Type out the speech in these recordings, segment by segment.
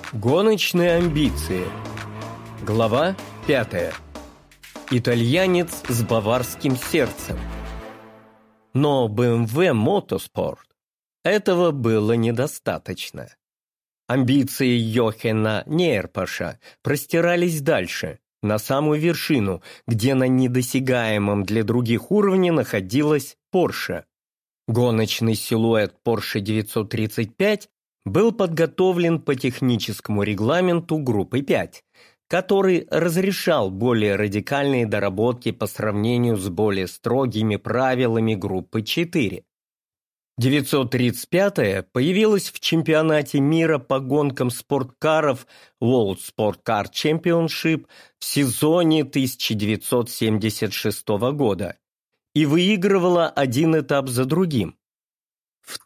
Гоночные амбиции. Глава 5. Итальянец с баварским сердцем. Но BMW Motorsport этого было недостаточно. Амбиции Йохана Нейрпаша простирались дальше, на самую вершину, где на недосягаемом для других уровне находилась Porsche. Гоночный силуэт Porsche 935 был подготовлен по техническому регламенту группы 5, который разрешал более радикальные доработки по сравнению с более строгими правилами группы 4. 935-я появилась в чемпионате мира по гонкам спорткаров World Sport Car Championship в сезоне 1976 года и выигрывала один этап за другим. В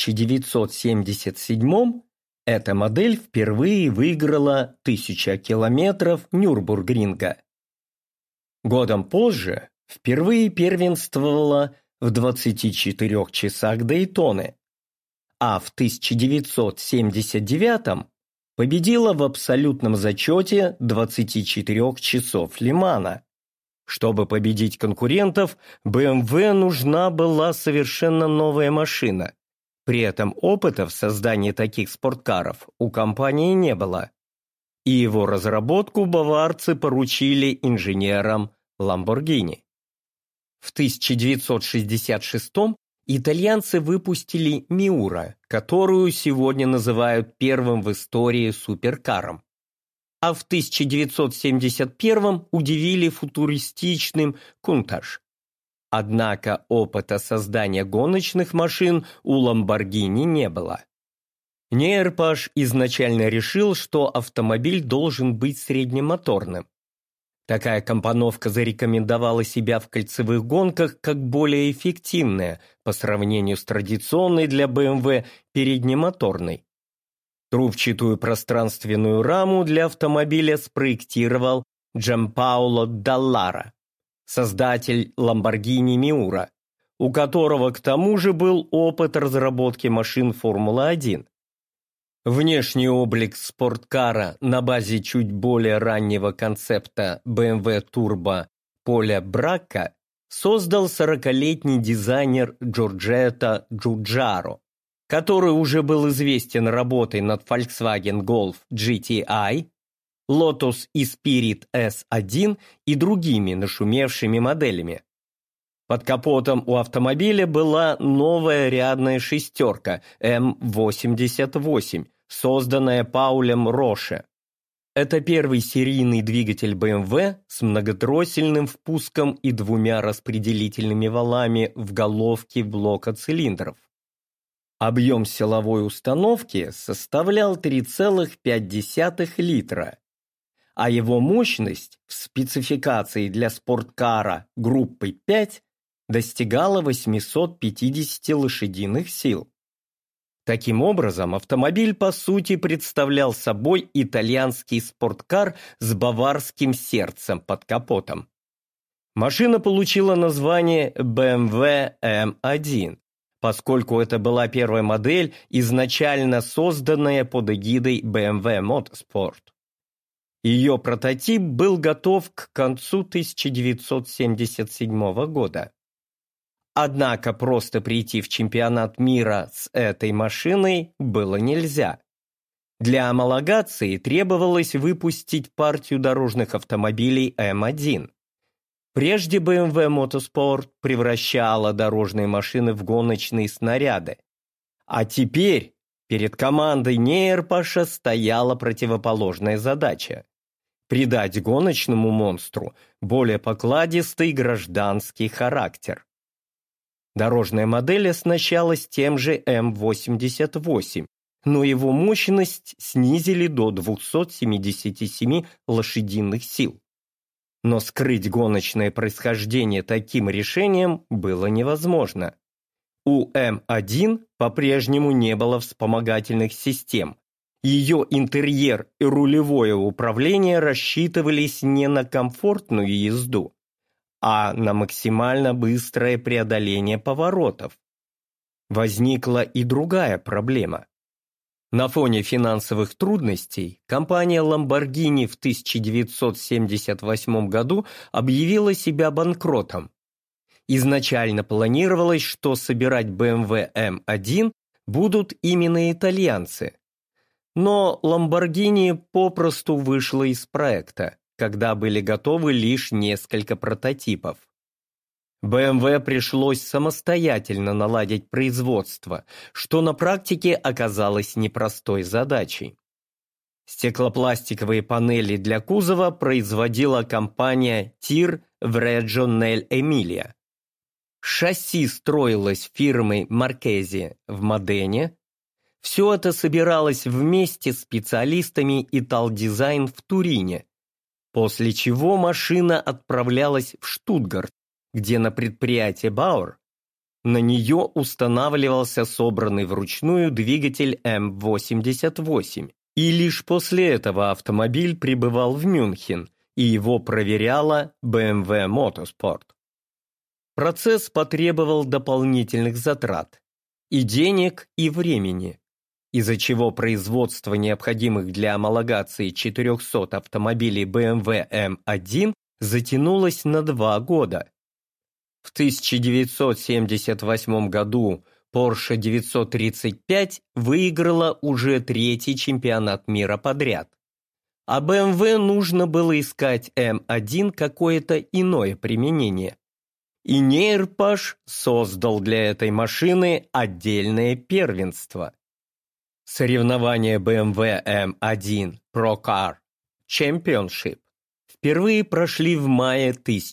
1977-м эта модель впервые выиграла 1000 километров Нюрбургринга. Годом позже впервые первенствовала в 24 часах Дейтоны, а в 1979-м победила в абсолютном зачете 24 часов Ле-Мана. Чтобы победить конкурентов, BMW нужна была совершенно новая машина. При этом опыта в создании таких спорткаров у компании не было. И его разработку баварцы поручили инженерам Lamborghini. В 1966-м итальянцы выпустили Миура, которую сегодня называют первым в истории суперкаром. А в 1971-м удивили футуристичным Countach. Однако опыта создания гоночных машин у Lamborghini не было. Нейрпаш изначально решил, что автомобиль должен быть среднемоторным. Такая компоновка зарекомендовала себя в кольцевых гонках как более эффективная по сравнению с традиционной для BMW переднемоторной. Трубчатую пространственную раму для автомобиля спроектировал Джампаоло Даллара, создатель Lamborghini Miura, у которого к тому же был опыт разработки машин Формулы-1. Внешний облик спорткара на базе чуть более раннего концепта BMW Turbo Поля Бракка создал 40-летний дизайнер Джорджетто Джуджаро, который уже был известен работой над Volkswagen Golf GTI, Lotus Esprit S1 и другими нашумевшими моделями. Под капотом у автомобиля была новая рядная шестерка М88, созданная Паулем Роше. Это первый серийный двигатель BMW с многотроссельным впуском и 2 распределительными валами в головке блока цилиндров. Объем силовой установки составлял 3,5 литра, а его мощность в спецификации для спорткара группы 5 достигала 850 лошадиных сил. Таким образом, автомобиль по сути представлял собой итальянский спорткар с баварским сердцем под капотом. Машина получила название BMW M1, поскольку это была первая модель, изначально созданная под эгидой BMW Motorsport. Ее прототип был готов к концу 1977 года. Однако просто прийти в чемпионат мира с этой машиной было нельзя. Для homologации требовалось выпустить партию дорожных автомобилей М1. Прежде BMW Motorsport превращала дорожные машины в гоночные снаряды. А теперь перед командой Нейрпаша стояла противоположная задача – придать гоночному монстру более покладистый гражданский характер. Дорожная модель оснащалась тем же М88, но его мощность снизили до 277 лошадиных сил. Но скрыть гоночное происхождение таким решением было невозможно. У М1 по-прежнему не было вспомогательных систем. Ее интерьер и рулевое управление рассчитывались не на комфортную езду, а на максимально быстрое преодоление поворотов. Возникла и другая проблема. На фоне финансовых трудностей компания Lamborghini в 1978 году объявила себя банкротом. Изначально планировалось, что собирать BMW M1 будут именно итальянцы. Но Lamborghini попросту вышла из проекта, когда были готовы лишь несколько прототипов. BMW пришлось самостоятельно наладить производство, что на практике оказалось непростой задачей. Стеклопластиковые панели для кузова производила компания TIR в Реджо-нель-Эмилия. Шасси строилось фирмой Маркези в Модене. Все это собиралось вместе с специалистами Italdesign в Турине, после чего машина отправлялась в Штутгарт, где на предприятии Бауэр на нее устанавливался собранный вручную двигатель М88, и лишь после этого автомобиль прибывал в Мюнхен, и его проверяла BMW Motorsport. Процесс потребовал дополнительных затрат и денег, и времени, из-за чего производство необходимых для гомологации 400 автомобилей BMW M1 затянулось на 2 года. В 1978 году Porsche 935 выиграла уже 3-й чемпионат мира подряд. А BMW нужно было искать M1 какое-то иное применение. И Нейрпаш создал для этой машины отдельное первенство. Соревнования BMW M1 Pro Car Championship впервые прошли в мае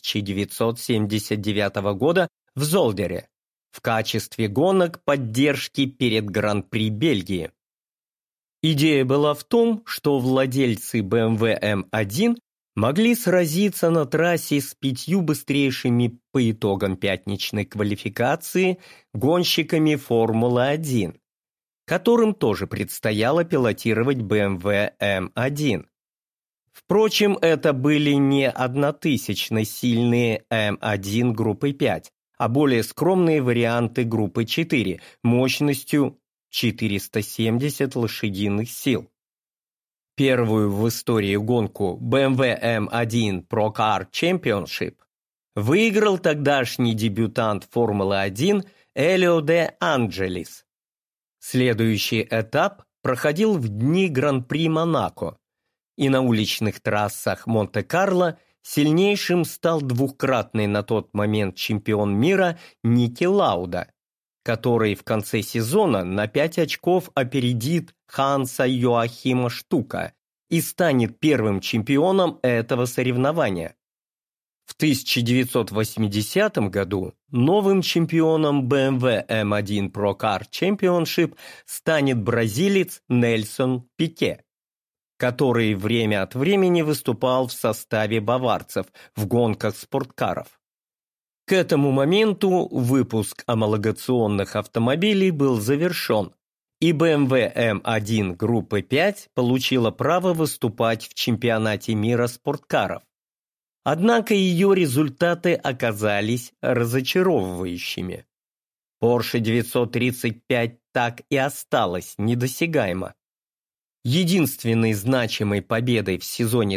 1979 года в Золдере в качестве гонок поддержки перед Гран-при Бельгии. Идея была в том, что владельцы BMW M1 могли сразиться на трассе с 5 быстрейшими по итогам пятничной квалификации гонщиками Формулы-1, которым тоже предстояло пилотировать BMW M1. Впрочем, это были не 1000 сильные М1 группы 5, а более скромные варианты группы 4 мощностью 470 лошадиных сил. Первую в истории гонку BMW M1 Pro Car Championship выиграл тогдашний дебютант Формулы-1 Элио де Анджелис. Следующий этап проходил в дни Гран-при Монако, и на уличных трассах Монте-Карло сильнейшим стал двукратный на тот момент чемпион мира Ники Лауда, который в конце сезона на 5 очков опередит Ханса Йоахима Штука и станет первым чемпионом этого соревнования. В 1980 году новым чемпионом BMW M1 Pro Car Championship станет бразилец Нельсон Пике, который время от времени выступал в составе баварцев в гонках спорткаров. К этому моменту выпуск гомологационных автомобилей был завершен, и BMW M1 группы 5 получила право выступать в чемпионате мира спорткаров. Однако ее результаты оказались разочаровывающими. Porsche 935 так и осталась недосягаема. Единственной значимой победой в сезоне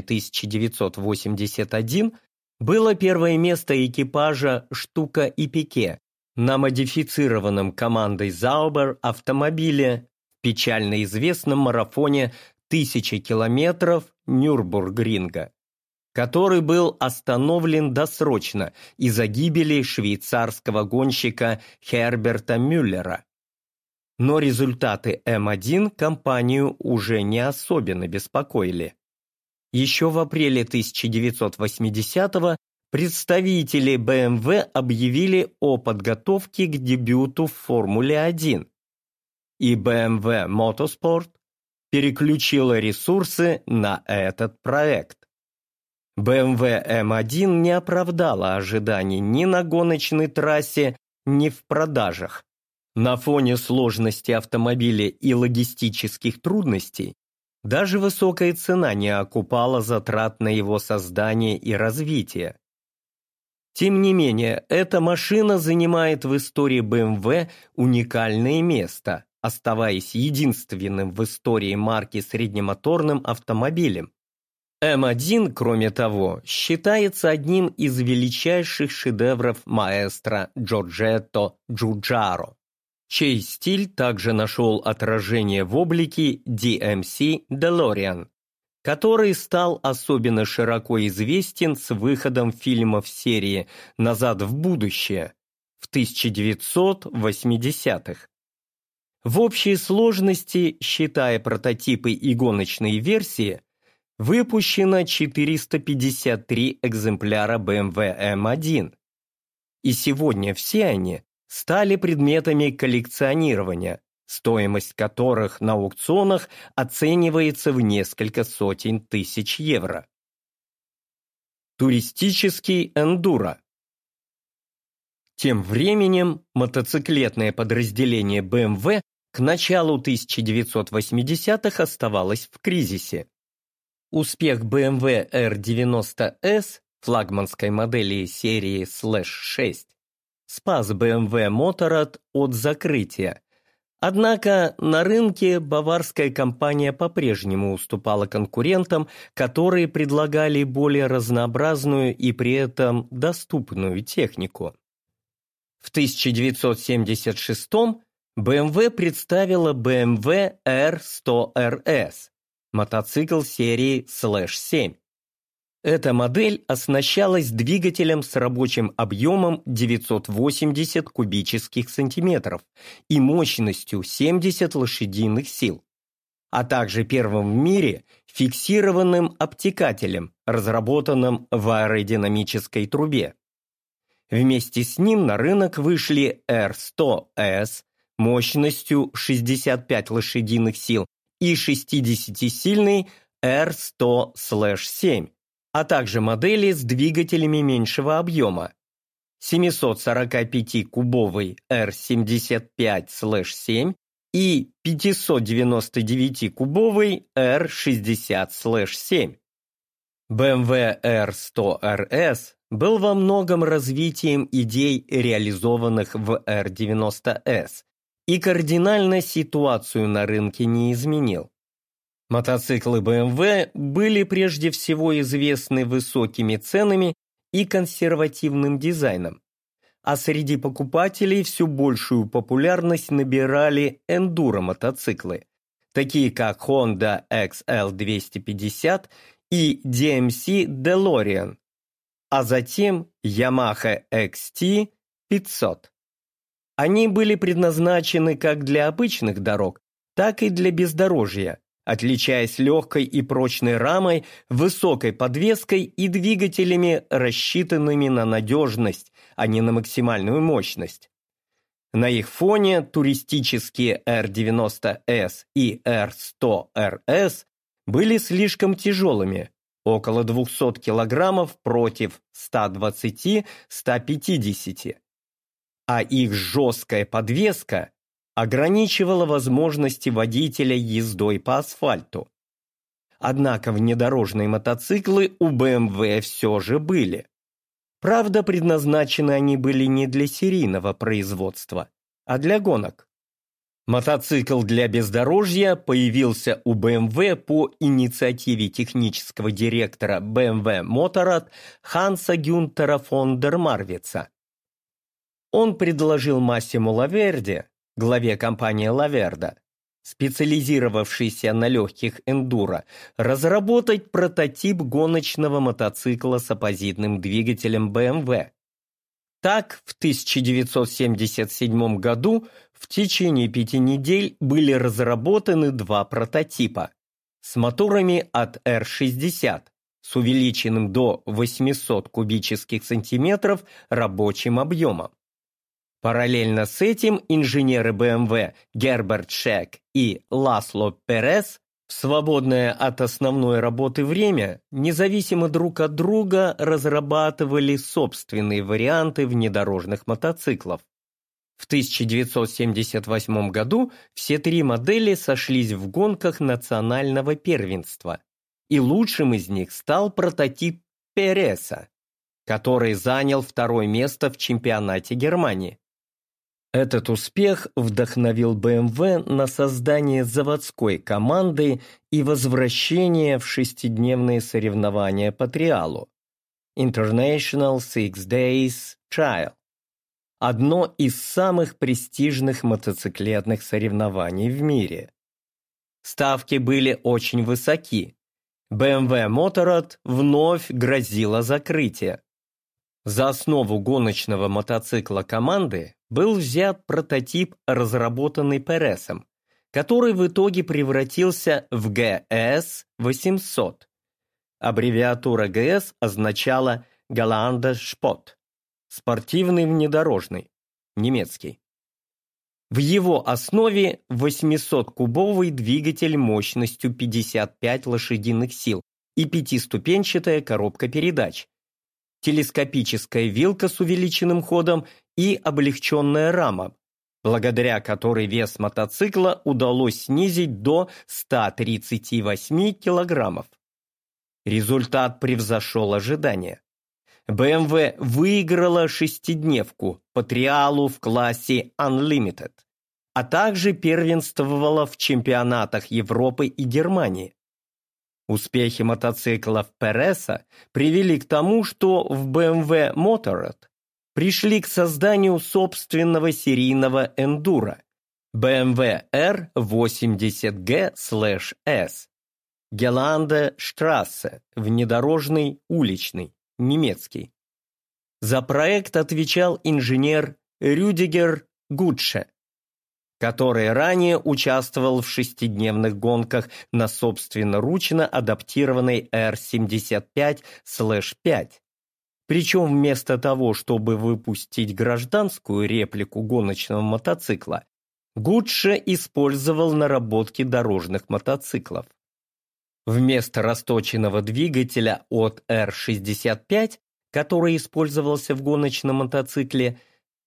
1981 было первое место экипажа Штука и Пике на модифицированном командой Zauber автомобиле в печально известном марафоне 1000 километров Нюрбургринга, который был остановлен досрочно из-за гибели швейцарского гонщика Херберта Мюллера. Но результаты М1 компанию уже не особенно беспокоили. Еще в апреле 1980-го представители BMW объявили о подготовке к дебюту в Формуле-1, и BMW Motorsport переключила ресурсы на этот проект. BMW M1 не оправдала ожиданий ни на гоночной трассе, ни в продажах. На фоне сложности автомобиля и логистических трудностей даже высокая цена не окупала затрат на его создание и развитие. Тем не менее, эта машина занимает в истории BMW уникальное место, оставаясь единственным в истории марки среднемоторным автомобилем. М1, кроме того, считается одним из величайших шедевров маэстро Джорджетто Джуджаро, чей стиль также нашел отражение в облике DMC DeLorean, который стал особенно широко известен с выходом фильмов серии «Назад в будущее» в 1980-х. В общей сложности, считая прототипы и гоночные версии, выпущено 453 экземпляра BMW M1. И сегодня все они стали предметами коллекционирования, стоимость которых на аукционах оценивается в несколько сотен тысяч евро. Туристический эндуро. Тем временем мотоциклетное подразделение BMW к началу 1980-х оставалось в кризисе. Успех BMW R90S, флагманской модели серии Slash-6, спас BMW Motorrad от закрытия. Однако на рынке баварская компания по-прежнему уступала конкурентам, которые предлагали более разнообразную и при этом доступную технику. В 1976-м BMW представила BMW R100RS, мотоцикл серии Slash-7. Эта модель оснащалась двигателем с рабочим объемом 980 кубических сантиметров и мощностью 70 лошадиных сил, а также первым в мире фиксированным обтекателем, разработанным в аэродинамической трубе. Вместе с ним на рынок вышли R100S мощностью 65 лошадиных сил и 60-сильный R100/7, а также модели с двигателями меньшего объема. 745-кубовый R75/7 и 599-кубовый R60/7. BMW R100RS был во многом развитием идей, реализованных в R90S, и кардинально ситуацию на рынке не изменил. Мотоциклы BMW были прежде всего известны высокими ценами и консервативным дизайном, а среди покупателей все большую популярность набирали эндуро-мотоциклы, такие как Honda XL250 и DMC DeLorean, а затем Yamaha XT500. Они были предназначены как для обычных дорог, так и для бездорожья, отличаясь легкой и прочной рамой, высокой подвеской и двигателями, рассчитанными на надежность, а не на максимальную мощность. На их фоне туристические R90S и R100RS были слишком тяжелыми, около 200 килограммов против 120-150, а их жесткая подвеска ограничивала возможности водителя ездой по асфальту. Однако внедорожные мотоциклы у BMW все же были. Правда, предназначены они были не для серийного производства, а для гонок. Мотоцикл для бездорожья появился у BMW по инициативе технического директора BMW Motorrad Ханса Гюнтера фон дер Марвица. Он предложил Массимо Лаверде, главе компании Лаверда, специализировавшейся на легких эндуро, разработать прототип гоночного мотоцикла с оппозитным двигателем BMW. Так, в 1977 году в течение 5 недель были разработаны 2 прототипа с моторами от R60 с увеличенным до 800 кубических сантиметров рабочим объемом. Параллельно с этим инженеры BMW Герберт Шек и Ласло Перес в свободное от основной работы время независимо друг от друга разрабатывали собственные варианты внедорожных мотоциклов. В 1978 году все 3 модели сошлись в гонках национального первенства, и лучшим из них стал прототип Переса, который занял 2-е место в чемпионате Германии. Этот успех вдохновил BMW на создание заводской команды и возвращение в шестидневные соревнования по триалу International Six Days Trial. Одно из самых престижных мотоциклетных соревнований в мире. Ставки были очень высоки. BMW Motorrad вновь грозило закрытие. За основу гоночного мотоцикла команды был взят прототип, разработанный Пересом, который в итоге превратился в GS800. Аббревиатура GS означала Gelände Sport – спортивный внедорожный, немецкий. В его основе 800-кубовый двигатель мощностью 55 лошадиных сил и пятиступенчатая коробка передач, телескопическая вилка с увеличенным ходом и облегченная рама, благодаря которой вес мотоцикла удалось снизить до 138 килограммов. Результат превзошел ожидания. BMW выиграла шестидневку по триалу в классе Unlimited, а также первенствовала в чемпионатах Европы и Германии. Успехи мотоциклов Переса привели к тому, что в BMW Motorrad пришли к созданию собственного серийного эндуро BMW R80G/S Gelände Straße, внедорожный, уличный, немецкий. За проект отвечал инженер Рюдигер Гудше, который ранее участвовал в шестидневных гонках на собственноручно адаптированной R75/5. Причем вместо того, чтобы выпустить гражданскую реплику гоночного мотоцикла, Гудше использовал наработки дорожных мотоциклов. Вместо расточенного двигателя от R65, который использовался в гоночном мотоцикле,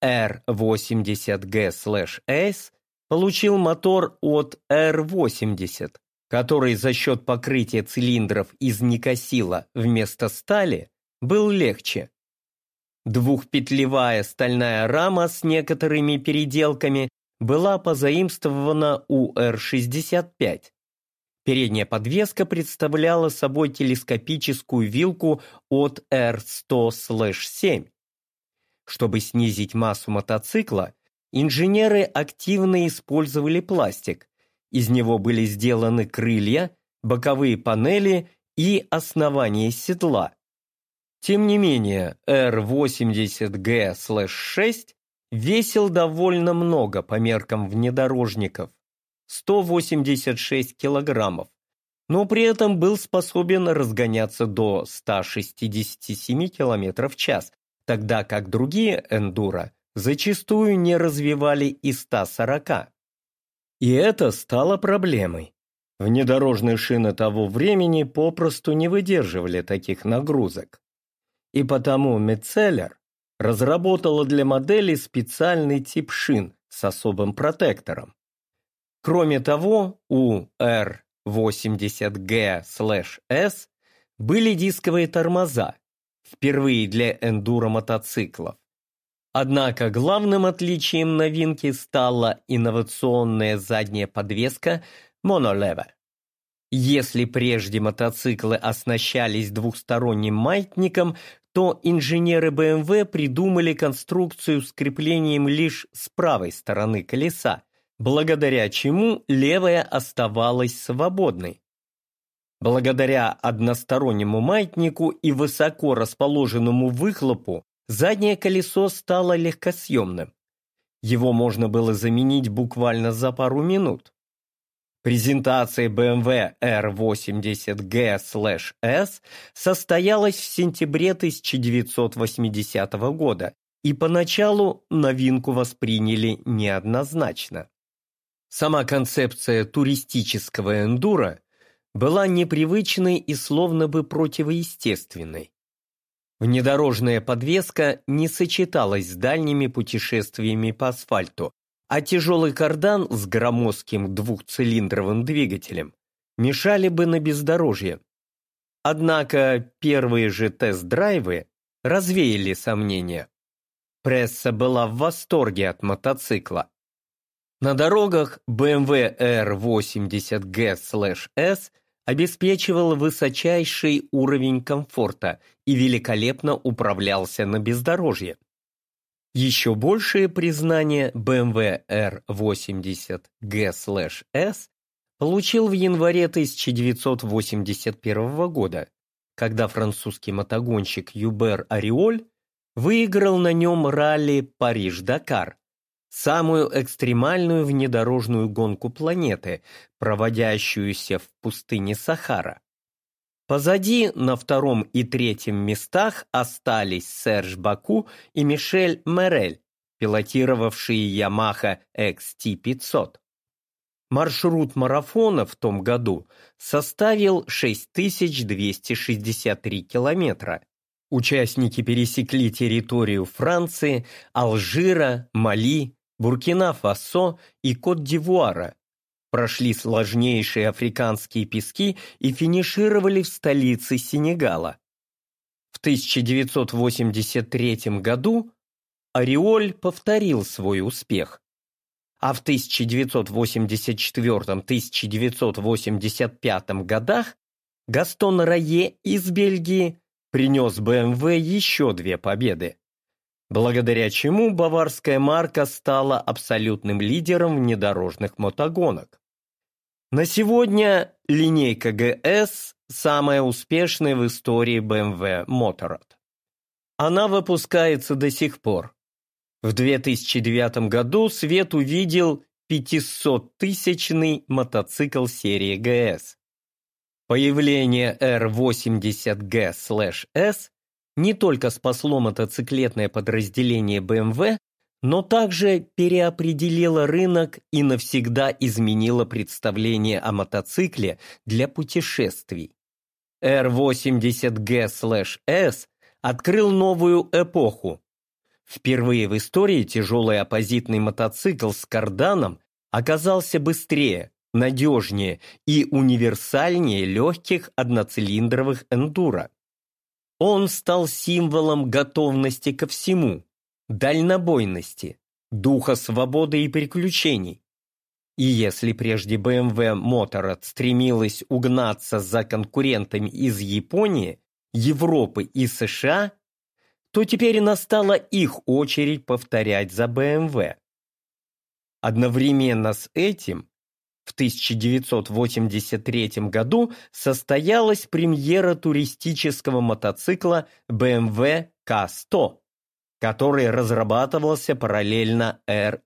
R80G/S получил мотор от R80, который за счет покрытия цилиндров из никосила вместо стали был легче. Двухпетлевая стальная рама с некоторыми переделками была позаимствована у R65. Передняя подвеска представляла собой телескопическую вилку от R100/7. Чтобы снизить массу мотоцикла, инженеры активно использовали пластик. Из него были сделаны крылья, боковые панели и основание седла. Тем не менее, R80G/6 весил довольно много по меркам внедорожников – 186 килограммов, но при этом был способен разгоняться до 167 километров в час, тогда как другие эндуро зачастую не развивали и 140. И это стало проблемой. Внедорожные шины того времени попросту не выдерживали таких нагрузок. И потому Метцеллер разработала для модели специальный тип шин с особым протектором. Кроме того, у R80G/S были дисковые тормоза, впервые для эндуро-мотоциклов. Однако главным отличием новинки стала инновационная задняя подвеска Monolever. Если прежде мотоциклы оснащались двухсторонним маятником, то инженеры BMW придумали конструкцию с креплением лишь с правой стороны колеса, благодаря чему левая оставалась свободной. Благодаря одностороннему маятнику и высоко расположенному выхлопу заднее колесо стало легкосъемным. Его можно было заменить буквально за пару минут. Презентация BMW R80G/S состоялась в сентябре 1980 года, и поначалу новинку восприняли неоднозначно. Сама концепция туристического эндуро была непривычной и словно бы противоестественной. Внедорожная подвеска не сочеталась с дальними путешествиями по асфальту, а тяжелый кардан с громоздким двухцилиндровым двигателем мешали бы на бездорожье. Однако первые же тест-драйвы развеяли сомнения. Пресса была в восторге от мотоцикла. На дорогах BMW R80G/S обеспечивал высочайший уровень комфорта и великолепно управлялся на бездорожье. Еще большее признание BMW R80G/S получил в январе 1981 года, когда французский мотогонщик Юбер Ариоль выиграл на нем ралли Париж-Дакар, самую экстремальную внедорожную гонку планеты, проводящуюся в пустыне Сахара. Позади на втором и третьем местах остались Серж Баку и Мишель Мерель, пилотировавшие Yamaha XT500. Маршрут марафона в том году составил 6263 километра. Участники пересекли территорию Франции, Алжира, Мали, Буркина-Фасо и Кот-д'Ивуара, прошли сложнейшие африканские пески и финишировали в столице Сенегала. В 1983 году Ариоль повторил свой успех, а в 1984-1985 годах Гастон Рае из Бельгии принес BMW еще 2 победы, благодаря чему баварская марка стала абсолютным лидером внедорожных мотогонок. На сегодня линейка GS самая успешная в истории BMW Motorrad. Она выпускается до сих пор. В 2009 году свет увидел 500-тысячный мотоцикл серии GS. Появление R80G/S не только спасло мотоциклетное подразделение BMW, но также переопределило рынок и навсегда изменило представление о мотоцикле для путешествий. R80G/S открыл новую эпоху. Впервые в истории тяжелый оппозитный мотоцикл с карданом оказался быстрее, надежнее и универсальнее легких одноцилиндровых эндуро. Он стал символом готовности ко всему, дальнобойности, духа свободы и приключений. И если прежде BMW Motorrad стремилась угнаться за конкурентами из Японии, Европы и США, то теперь настала их очередь повторять за BMW. Одновременно с этим в 1983 году состоялась премьера туристического мотоцикла BMW K100, который разрабатывался параллельно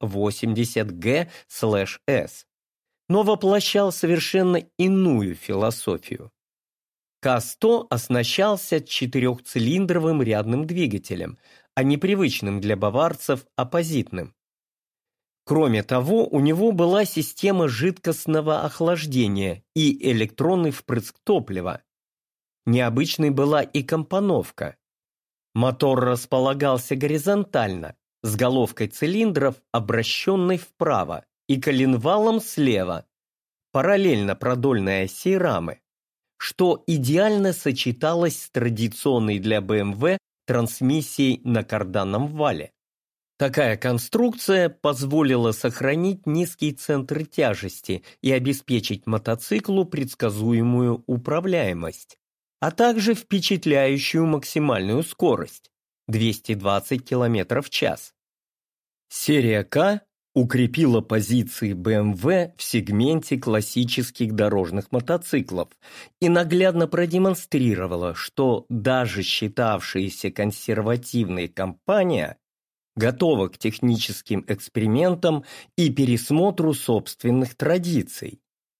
R80G/S, но воплощал совершенно иную философию. К100 оснащался 4-цилиндровым рядным двигателем, а не привычным для баварцев оппозитным. Кроме того, у него была система жидкостного охлаждения и электронный впрыск топлива. Необычной была и компоновка. Мотор располагался горизонтально, с головкой цилиндров, обращенной вправо, и коленвалом слева, параллельно продольной оси рамы, что идеально сочеталось с традиционной для BMW трансмиссией на карданном вале. Такая конструкция позволила сохранить низкий центр тяжести и обеспечить мотоциклу предсказуемую управляемость, а также впечатляющую максимальную скорость – 220 км в час. Серия К укрепила позиции BMW в сегменте классических дорожных мотоциклов и наглядно продемонстрировала, что даже считавшаяся консервативной компания готова к техническим экспериментам и пересмотру собственных традиций.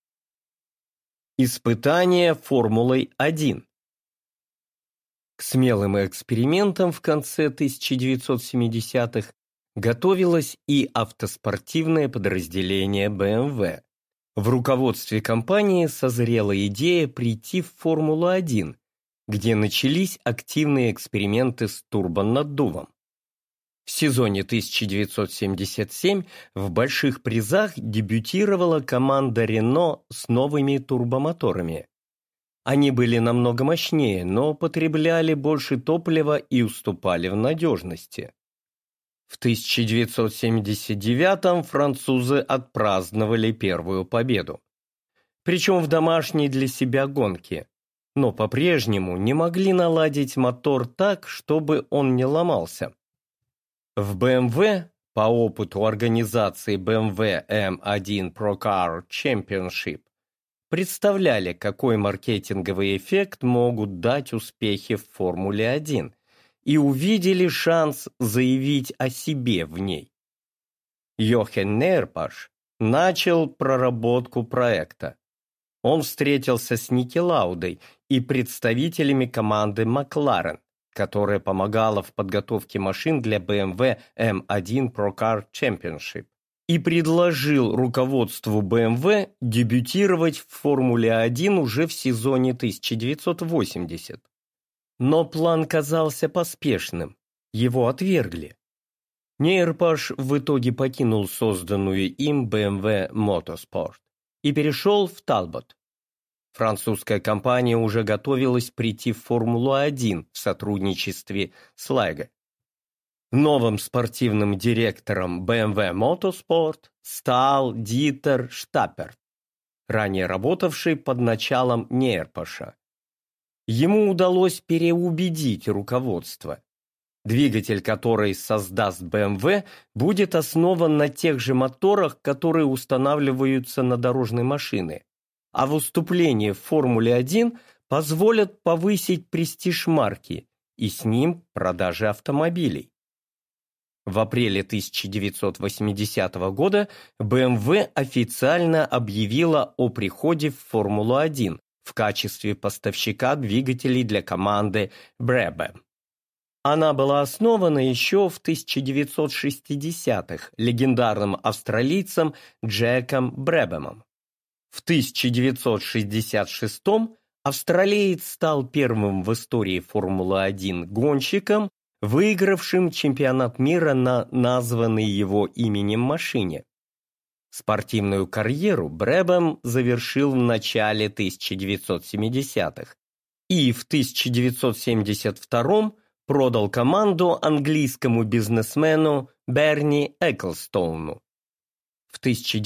Испытания Формулой-1. К смелым экспериментам в конце 1970-х готовилось и автоспортивное подразделение BMW. В руководстве компании созрела идея прийти в Формулу-1, где начались активные эксперименты с турбонаддувом. В сезоне 1977 в больших призах дебютировала команда Renault с новыми турбомоторами. Они были намного мощнее, но потребляли больше топлива и уступали в надежности. В 1979-м французы отпраздновали первую победу. Причем в домашней для себя гонке. Но по-прежнему не могли наладить мотор так, чтобы он не ломался. В BMW, по опыту организации BMW M1 Pro Car Championship, представляли, какой маркетинговый эффект могут дать успехи в Формуле-1, и увидели шанс заявить о себе в ней. Йохан Нейрпаш начал проработку проекта. Он встретился с Ники Лаудой и представителями команды McLaren, которая помогала в подготовке машин для BMW M1 Pro Car Championship, и предложил руководству BMW дебютировать в Формуле-1 уже в сезоне 1980. Но план казался поспешным, его отвергли. Нейрпаш в итоге покинул созданную им BMW Motorsport и перешел в Talbot. Французская компания уже готовилась прийти в Формулу-1 в сотрудничестве с LEGO. Новым спортивным директором BMW Motorsport стал Дитер Штаппер, ранее работавший под началом Нейрпаша. Ему удалось переубедить руководство. Двигатель, который создаст BMW, будет основан на тех же моторах, которые устанавливаются на дорожной машины, а выступления в Формуле-1 позволят повысить престиж марки и с ним продажи автомобилей. В апреле 1980 года BMW официально объявила о приходе в Формулу-1 в качестве поставщика двигателей для команды Brabham. Она была основана еще в 1960-х легендарным австралийцем Джеком Брабэмом. В 1966-м австралиец стал первым в истории Формулы-1 гонщиком, выигравшим чемпионат мира на названной его именем машине. Спортивную карьеру Брабэм завершил в начале 1970-х и в 1972-м продал команду английскому бизнесмену Берни Эклстоуну. В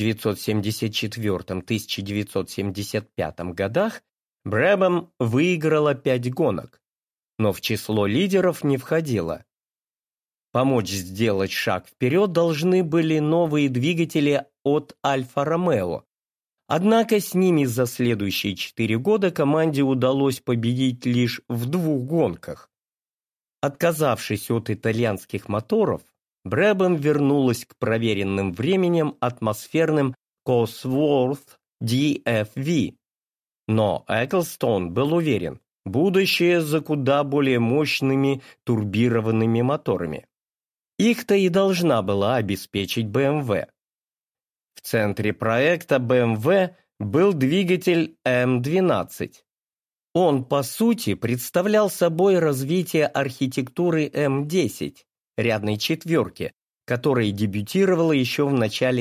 1974-1975 годах Брабэм выиграла 5 гонок, но в число лидеров не входила. Помочь сделать шаг вперед должны были новые двигатели от Альфа-Ромео. Однако с ними за следующие 4 года команде удалось победить лишь в 2 гонках. Отказавшись от итальянских моторов, Брабэм вернулась к проверенным временем атмосферным Cosworth DFV. Но Эклстоун был уверен, будущее за куда более мощными турбированными моторами. Их-то и должна была обеспечить BMW. В центре проекта BMW был двигатель М12. Он, по сути, представлял собой развитие архитектуры М10, рядной четверки, которая дебютировала еще в начале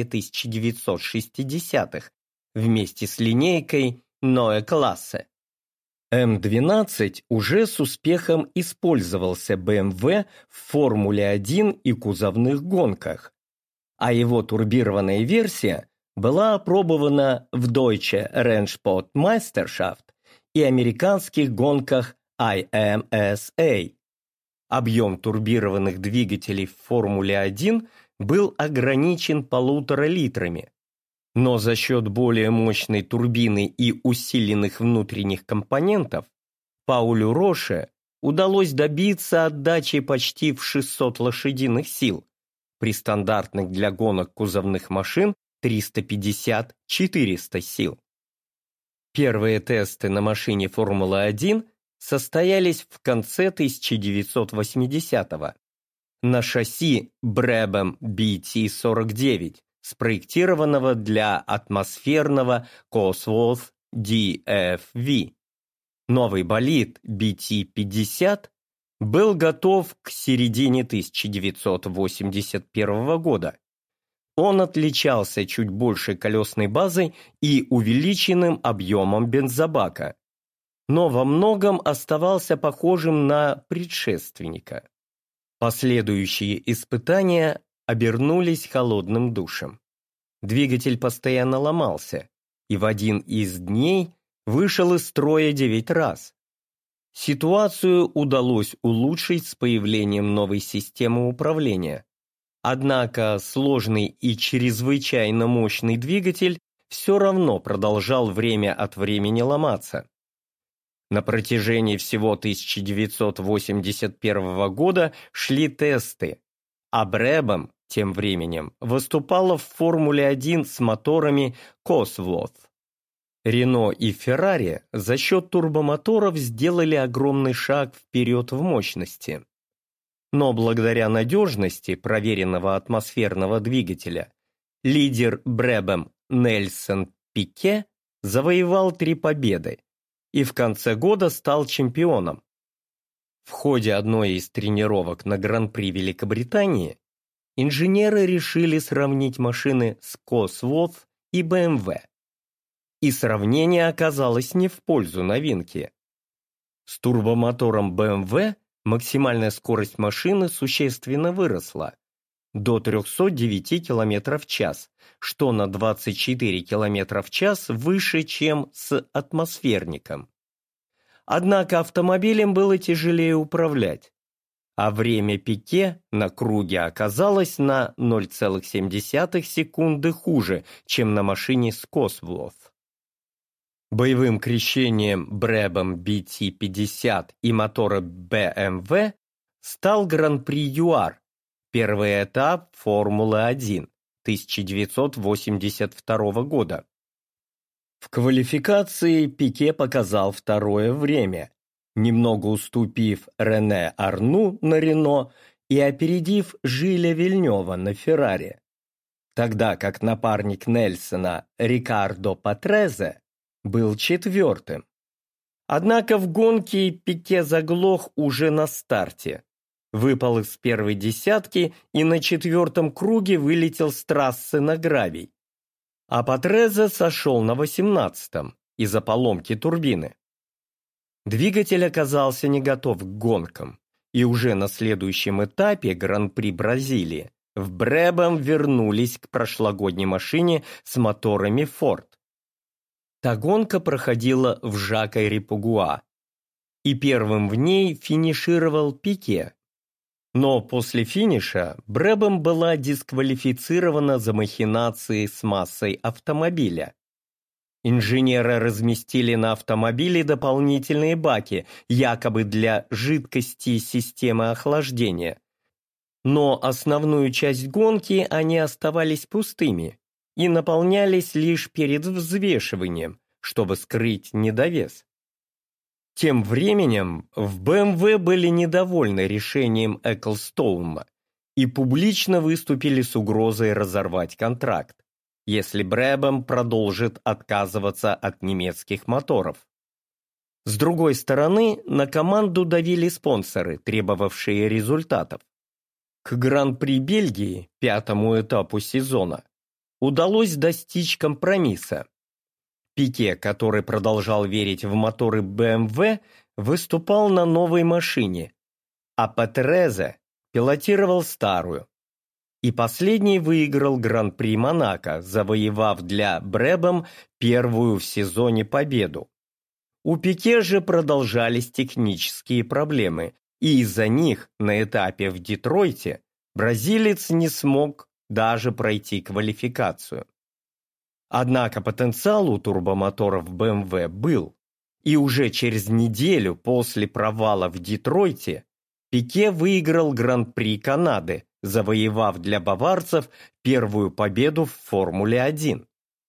1960-х вместе с линейкой Neue Klasse. М12 уже с успехом использовался BMW в Формуле-1 и кузовных гонках, а его турбированная версия была опробована в Deutsche Rennsportmeisterschaft и американских гонках IMSA. Объем турбированных двигателей в Формуле-1 был ограничен 1,5 литрами, но за счет более мощной турбины и усиленных внутренних компонентов Паулю Роше удалось добиться отдачи почти в 600 лошадиных сил при стандартных для гонок кузовных машин 350-400 сил. Первые тесты на машине Формулы-1 состоялись в конце 1980-го на шасси Brabham BT-49, спроектированного для атмосферного Cosworth DFV. Новый болид BT-50 был готов к середине 1981 года. Он отличался чуть большей колесной базой и увеличенным объемом бензобака, но во многом оставался похожим на предшественника. Последующие испытания обернулись холодным душем. Двигатель постоянно ломался, и в один из дней вышел из строя 9 раз. Ситуацию удалось улучшить с появлением новой системы управления. Однако сложный и чрезвычайно мощный двигатель все равно продолжал время от времени ломаться. На протяжении всего 1981 года шли тесты, а Брабham тем временем выступала в Формуле-1 с моторами Cosworth. Рено и Феррари за счет турбомоторов сделали огромный шаг вперед в мощности. Но благодаря надежности проверенного атмосферного двигателя, лидер Брабham Нельсон Пике завоевал 3 победы и в конце года стал чемпионом. В ходе одной из тренировок на Гран-при Великобритании инженеры решили сравнить машины с Cosworth и BMW. И сравнение оказалось не в пользу новинки. С турбомотором BMW максимальная скорость машины существенно выросла до 309 км в час, что на 24 км в час выше, чем с атмосферником. Однако автомобилем было тяжелее управлять, а время пике на круге оказалось на 0,7 секунды хуже, чем на машине с Cosworth. Боевым крещением Brabham BT50 и мотора BMW стал Гран-при ЮАР, первый этап Формулы-1 1982 года. В квалификации Пике показал второе время, немного уступив Рене Арну на Рено и опередив Жиля Вильнёва на Феррари, тогда как напарник Нельсона Рикардо Патрезе был 4-м. Однако в гонке Пике заглох уже на старте, выпал из первой десятки и на 4-м круге вылетел с трассы на гравий, а Патрезе сошел на 18-м из-за поломки турбины. Двигатель оказался не готов к гонкам, и уже на следующем этапе Гран-при Бразилии в Брабham вернулись к прошлогодней машине с моторами Ford. Та гонка проходила в Жакаре-Пагуа, и первым в ней финишировал Пике. Но после финиша Брабham была дисквалифицирована за махинации с массой автомобиля. Инженеры разместили на автомобиле дополнительные баки, якобы для жидкости системы охлаждения. Но основную часть гонки они оставались пустыми и наполнялись лишь перед взвешиванием, чтобы скрыть недовес. Тем временем в BMW были недовольны решением Эклстоума и публично выступили с угрозой разорвать контракт, если Брабham продолжит отказываться от немецких моторов. С другой стороны, на команду давили спонсоры, требовавшие результатов. К Гран-при Бельгии, 5-му этапу сезона, удалось достичь компромисса. Пике, который продолжал верить в моторы BMW, выступал на новой машине, а Патрезе пилотировал старую. И последний выиграл Гран-при Монако, завоевав для Брабham первую в сезоне победу. У Пике же продолжались технические проблемы, и из-за них на этапе в Детройте бразилец не смог даже пройти квалификацию. Однако потенциал у турбомоторов BMW был, и уже через неделю после провала в Детройте Пике выиграл Гран-при Канады, завоевав для баварцев первую победу в Формуле-1.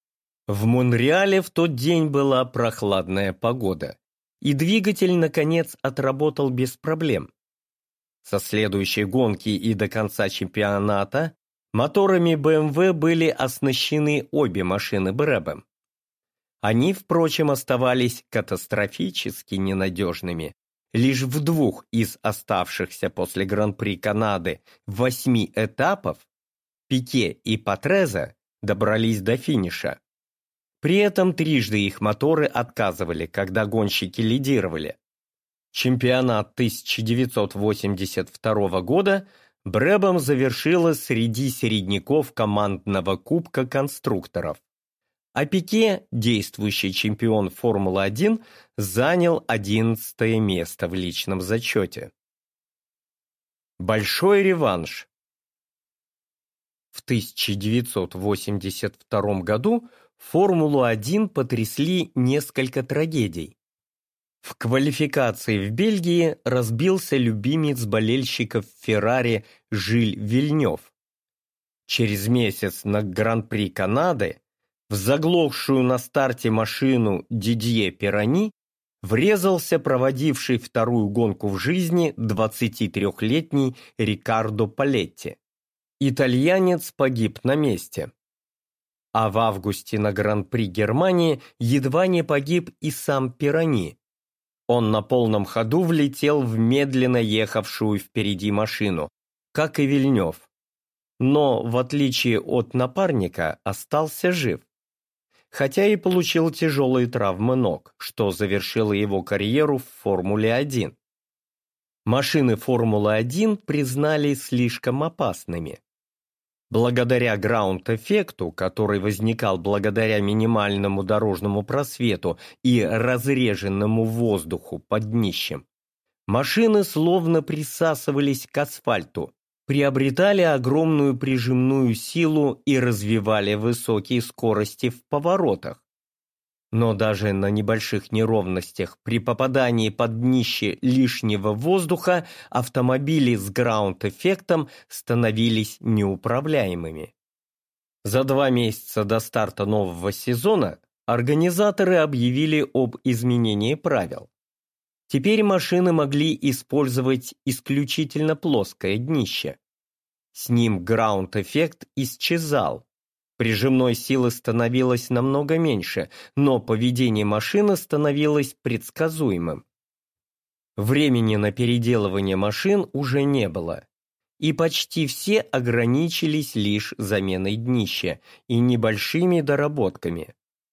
В Монреале в тот день была прохладная погода, и двигатель, наконец, отработал без проблем. Со следующей гонки и до конца чемпионата моторами BMW были оснащены обе машины Brabham. Они, впрочем, оставались катастрофически ненадежными. Лишь в 2 из оставшихся после Гран-при Канады 8 этапов Пике и Патрезе добрались до финиша. При этом трижды их моторы отказывали, когда гонщики лидировали. Чемпионат 1982 года Брабham завершила среди середняков командного кубка конструкторов. А Пике, действующий чемпион Формулы-1, занял 11-е место в личном зачете. Большой реванш. В 1982 году Формулу-1 потрясли несколько трагедий. В квалификации в Бельгии разбился любимец болельщиков Феррари Жиль Вильнёв. Через месяц на Гран-при Канады в заглохшую на старте машину Дидье Пирани врезался проводивший вторую гонку в жизни 23-летний Риккардо Палетти. Итальянец погиб на месте. А в августе на Гран-при Германии едва не погиб и сам Пирани. Он на полном ходу влетел в медленно ехавшую впереди машину, как и Вильнёв. Но, в отличие от напарника, остался жив. Хотя и получил тяжелые травмы ног, что завершило его карьеру в Формуле-1. Машины Формулы-1 признали слишком опасными. Благодаря граунд-эффекту, который возникал благодаря минимальному дорожному просвету и разреженному воздуху под днищем, машины словно присасывались к асфальту, приобретали огромную прижимную силу и развивали высокие скорости в поворотах. Но даже на небольших неровностях при попадании под днище лишнего воздуха автомобили с граунд-эффектом становились неуправляемыми. За 2 месяца до старта нового сезона организаторы объявили об изменении правил. Теперь машины могли использовать исключительно плоское днище. С ним граунд-эффект исчезал. Прижимной силы становилось намного меньше, но поведение машины становилось предсказуемым. Времени на переделывание машин уже не было, и почти все ограничились лишь заменой днища и небольшими доработками.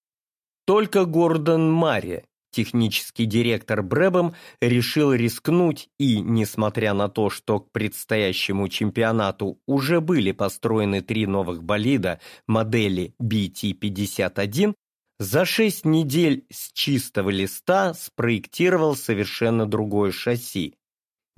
Только Гордон Марри, технический директор Брабham, решил рискнуть и, несмотря на то, что к предстоящему чемпионату уже были построены 3 новых болида модели BT-51, за 6 недель с чистого листа спроектировал совершенно другое шасси –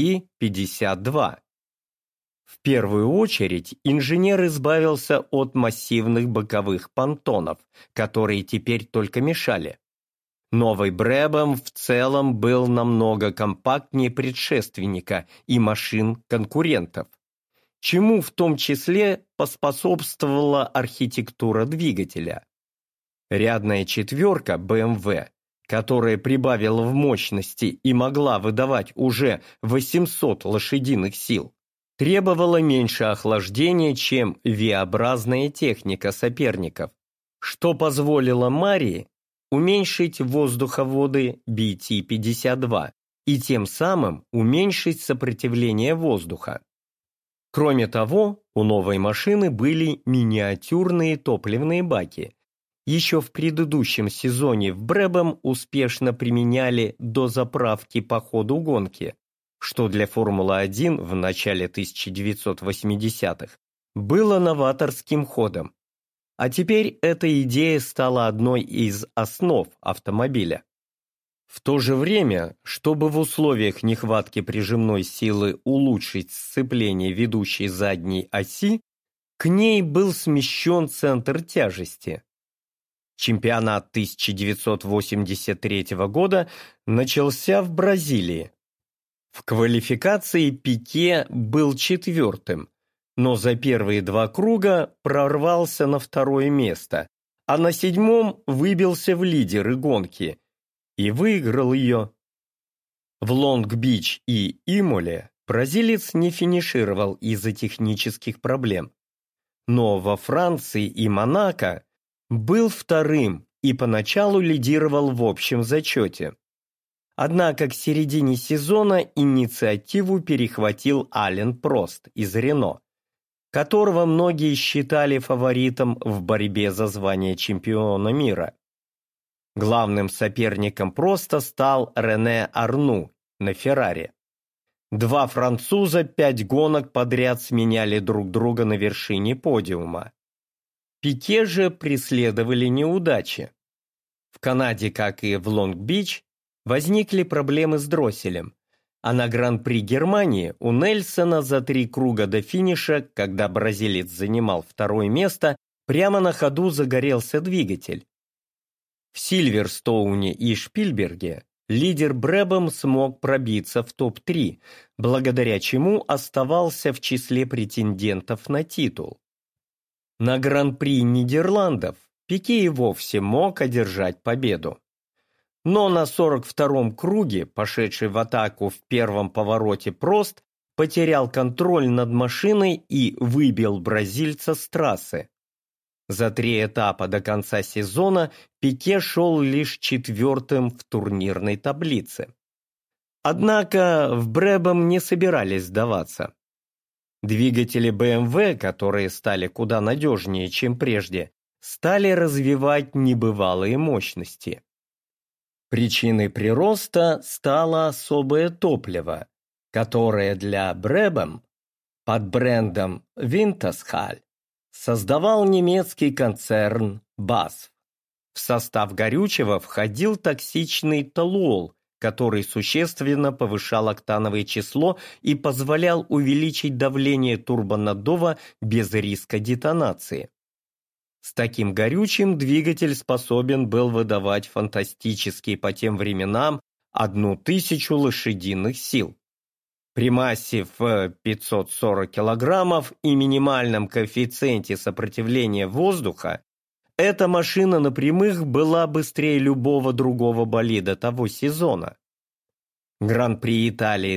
BT-52. В первую очередь инженер избавился от массивных боковых понтонов, которые теперь только мешали. Новый Брабham в целом был намного компактнее предшественника и машин конкурентов, чему в том числе поспособствовала архитектура двигателя. Рядная четверка BMW, которая прибавила в мощности и могла выдавать уже 800 лошадиных сил, требовала меньше охлаждения, чем V-образная техника соперников, что позволило Марри уменьшить воздуховоды BT-52 и тем самым уменьшить сопротивление воздуха. Кроме того, у новой машины были миниатюрные топливные баки. Еще в предыдущем сезоне в Брабham успешно применяли дозаправки по ходу гонки, что для Формулы-1 в начале 1980-х было новаторским ходом. А теперь эта идея стала одной из основ автомобиля. В то же время, чтобы в условиях нехватки прижимной силы улучшить сцепление ведущей задней оси, к ней был смещен центр тяжести. Чемпионат 1983 года начался в Бразилии. В квалификации Пике был 4-м, но за первые 2 круга прорвался на 2-е место, а на 7-м выбился в лидеры гонки и выиграл ее. В Лонг-Бич и Имоле бразилец не финишировал из-за технических проблем, но во Франции и Монако был 2-м и поначалу лидировал в общем зачете. Однако к середине сезона инициативу перехватил Ален Прост из Рено, которого многие считали фаворитом в борьбе за звание чемпиона мира. Главным соперником Проста стал Рене Арну на Феррари. Два француза 5 гонок подряд сменяли друг друга на вершине подиума. Пике же преследовали неудачи. В Канаде, как и в Лонг-Бич, возникли проблемы с дросселем, а на Гран-при Германии у Нельсона за 3 круга до финиша, когда бразилец занимал 2-е место, прямо на ходу загорелся двигатель. В Сильверстоуне и Шпильберге лидер Брабham смог пробиться в топ-3, благодаря чему оставался в числе претендентов на титул. На Гран-при Нидерландов Пике и вовсе мог одержать победу. Но на 42-м круге, пошедший в атаку в первом повороте Прост, потерял контроль над машиной и выбил бразильца с трассы. За 3 этапа до конца сезона Пике шел лишь 4-м в турнирной таблице. Однако в Брабham не собирались сдаваться. Двигатели BMW, которые стали куда надежнее, чем прежде, стали развивать небывалые мощности. Причиной прироста стало особое топливо, которое для Brabham под брендом Wintershall создавал немецкий концерн BASF. В состав горючего входил токсичный толуол, который существенно повышал октановое число и позволял увеличить давление турбонаддува без риска детонации. С таким горючим двигатель способен был выдавать фантастические по тем временам 1000 лошадиных сил. При массе в 540 килограммов и минимальном коэффициенте сопротивления воздуха эта машина на прямых была быстрее любого другого болида того сезона. Гран-при Италии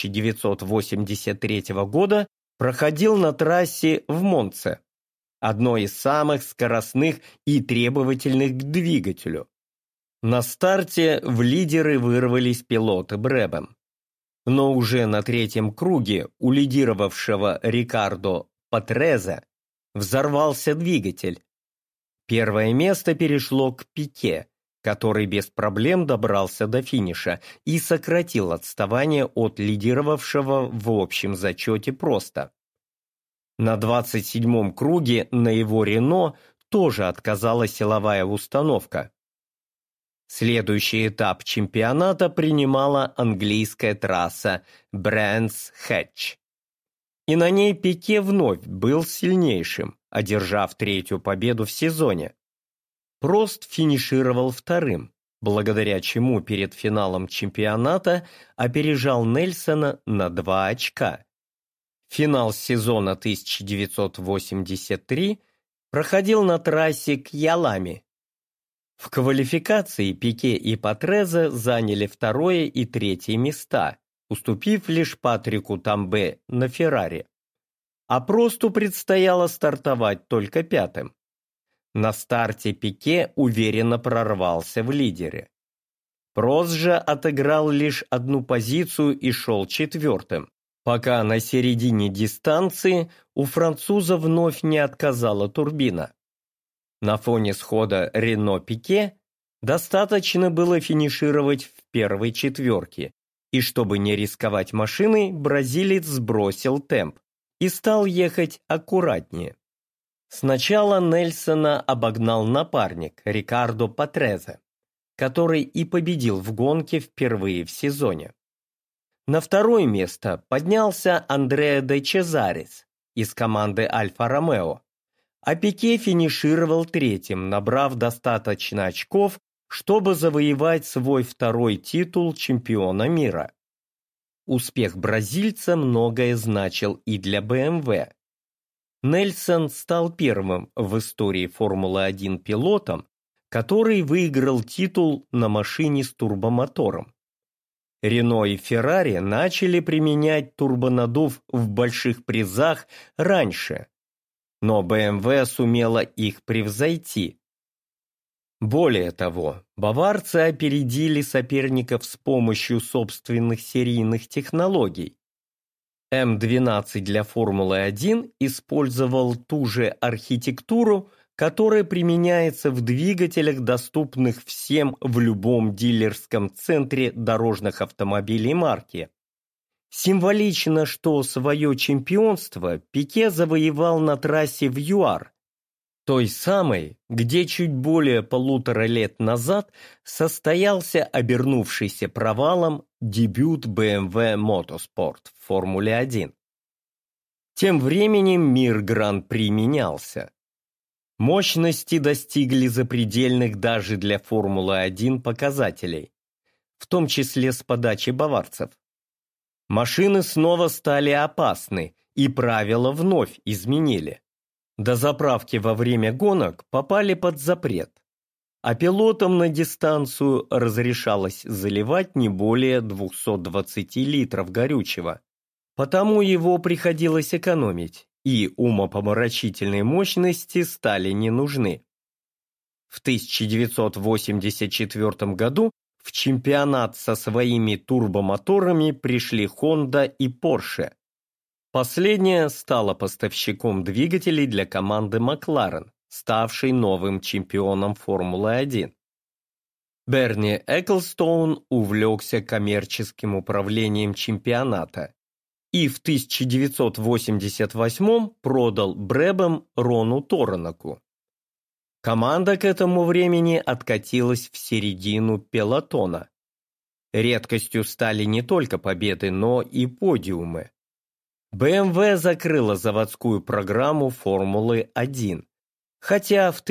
1983 года проходил на трассе в Монце, одной из самых скоростных и требовательных к двигателю. На старте в лидеры вырвались пилоты Brabham. Но уже на 3-м круге у лидировавшего Рикардо Патреза взорвался двигатель. Первое место перешло к Пике, который без проблем добрался до финиша и сократил отставание от лидировавшего в общем зачете Проста. На 27-м круге на его Рено тоже отказала силовая установка. Следующий этап чемпионата принимала английская трасса Brands Hatch. И на ней Пике вновь был сильнейшим, одержав 3-ю победу в сезоне. Прост финишировал 2-м, благодаря чему перед финалом чемпионата опережал Нельсона на 2 очка. Финал сезона 1983 проходил на трассе Кьялами. В квалификации Пике и Патреза заняли 2-е и 3-е места, уступив лишь Патрику Тамбе на Феррари. А Просту предстояло стартовать только 5-м. На старте Пике уверенно прорвался в лидере. Прост же отыграл лишь 1 позицию и шел 4-м, пока на середине дистанции у француза вновь не отказала турбина. На фоне схода Рено-Пике достаточно было финишировать в первой 4-ке, и чтобы не рисковать машиной, бразилец сбросил темп и стал ехать аккуратнее. Сначала Нельсона обогнал напарник Рикардо Патреза, который и победил в гонке впервые в сезоне. На 2-е место поднялся Андреа де Чезарес из команды Альфа-Ромео, а Пике финишировал 3-м, набрав достаточно очков, чтобы завоевать свой 2-й титул чемпиона мира. Успех бразильца многое значил и для BMW. Нельсон стал первым в истории Формулы-1 пилотом, который выиграл титул на машине с турбомотором. Рено и Феррари начали применять турбонаддув в больших призах раньше, но BMW сумела их превзойти. Более того, баварцы опередили соперников с помощью собственных серийных технологий. М12 для Формулы-1 использовал ту же архитектуру, который применяется в двигателях, доступных всем в любом дилерском центре дорожных автомобилей марки. Символично, что свое чемпионство Пике завоевал на трассе в ЮАР, той самой, где чуть более 1,5 лет назад состоялся обернувшийся провалом дебют BMW Motorsport в Формуле-1. Тем временем мир Гран-при менялся. Мощности достигли запредельных даже для Формулы-1 показателей, в том числе с подачи баварцев. Машины снова стали опасны, и правила вновь изменили. Дозаправки во время гонок попали под запрет, а пилотам на дистанцию разрешалось заливать не более 220 литров горючего. Потому его приходилось экономить, и умопомрачительные мощности стали не нужны. В 1984 году в чемпионат со своими турбомоторами пришли Honda и Porsche. Последняя стала поставщиком двигателей для команды Макларен, ставшей новым чемпионом Формулы-1. Берни Эклстоун увлекся коммерческим управлением чемпионата и в 1988 продал Бребэм Рону Торанаку. Команда к этому времени откатилась в середину пелотона. Редкостью стали не только победы, но и подиумы. BMW закрыла заводскую программу Формулы-1, хотя в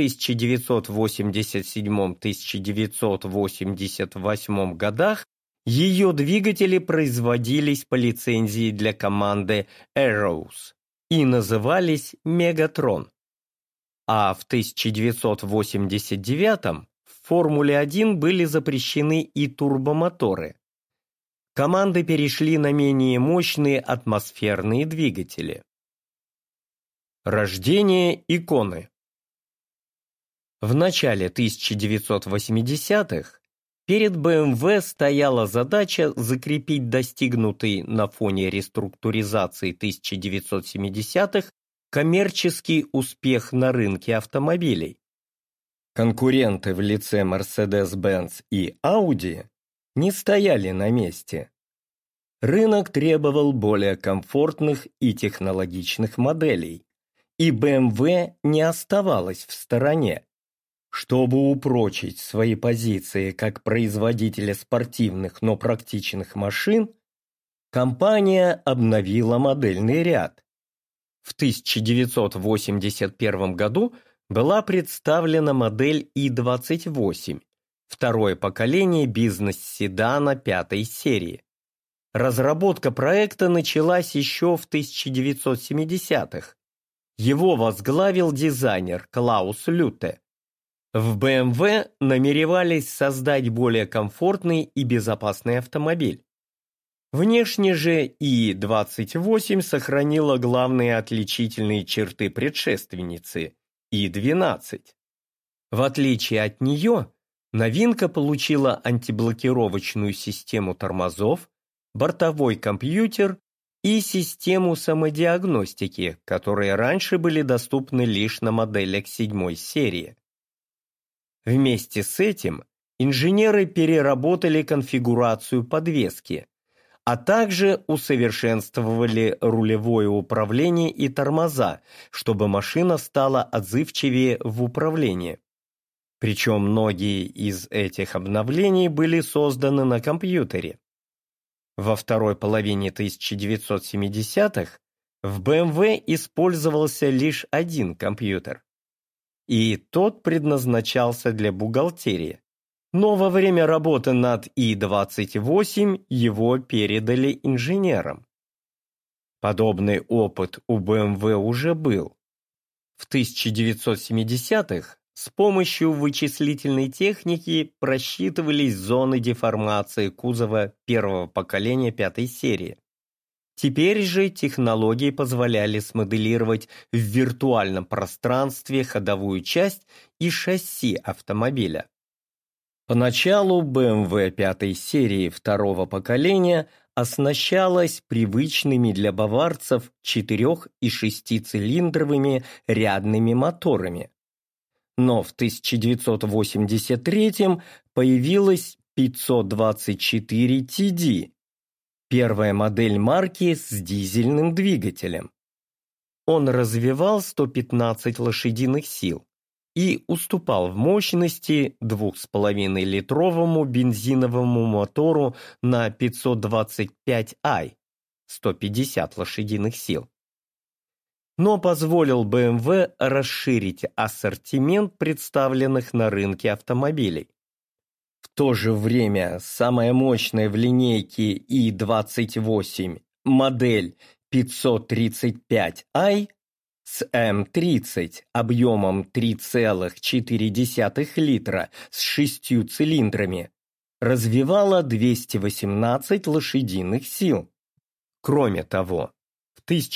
1987-1988 годах ее двигатели производились по лицензии для команды Arrows и назывались Megatron. А в 1989 в Формуле-1 были запрещены и турбомоторы. Команды перешли на менее мощные атмосферные двигатели. Рождение иконы. В начале 1980-х перед BMW стояла задача закрепить достигнутый на фоне реструктуризации 1970-х коммерческий успех на рынке автомобилей. Конкуренты в лице Mercedes-Benz и Audi не стояли на месте. Рынок требовал более комфортных и технологичных моделей, и BMW не оставалась в стороне. Чтобы упрочить свои позиции как производителя спортивных, но практичных машин, компания обновила модельный ряд. В 1981 году была представлена модель i28, второе поколение бизнес-седана 5-й серии. Разработка проекта началась еще в 1970-х. Его возглавил дизайнер Клаус Люте. В BMW намеревались создать более комфортный и безопасный автомобиль. Внешне же i28 сохранила главные отличительные черты предшественницы i12. В отличие от нее, новинка получила антиблокировочную систему тормозов, бортовой компьютер и систему самодиагностики, которые раньше были доступны лишь на моделях 7-й серии. Вместе с этим инженеры переработали конфигурацию подвески, а также усовершенствовали рулевое управление и тормоза, чтобы машина стала отзывчивее в управлении. Причем многие из этих обновлений были созданы на компьютере. Во второй половине 1970-х в BMW использовался лишь один компьютер. И тот предназначался для бухгалтерии. Но во время работы над i28 его передали инженерам. Подобный опыт у BMW уже был. В 1970-х с помощью вычислительной техники просчитывались зоны деформации кузова первого поколения 5-й серии. Теперь же технологии позволяли смоделировать в виртуальном пространстве ходовую часть и шасси автомобиля. Поначалу BMW 5-й серии второго поколения оснащалась привычными для баварцев 4- и 6-цилиндровыми рядными моторами. но в 1983 появилась 524 TD, первая модель марки с дизельным двигателем. Он развивал 115 лошадиных сил и уступал в мощности 2,5-литровому бензиновому мотору на 525i, 150 лошадиных сил. Но позволил BMW расширить ассортимент представленных на рынке автомобилей. В то же время самая мощная в линейке i28 модель 535i с М30 объемом 3,4 литра с 6 цилиндрами развивала 218 лошадиных сил. Кроме того, в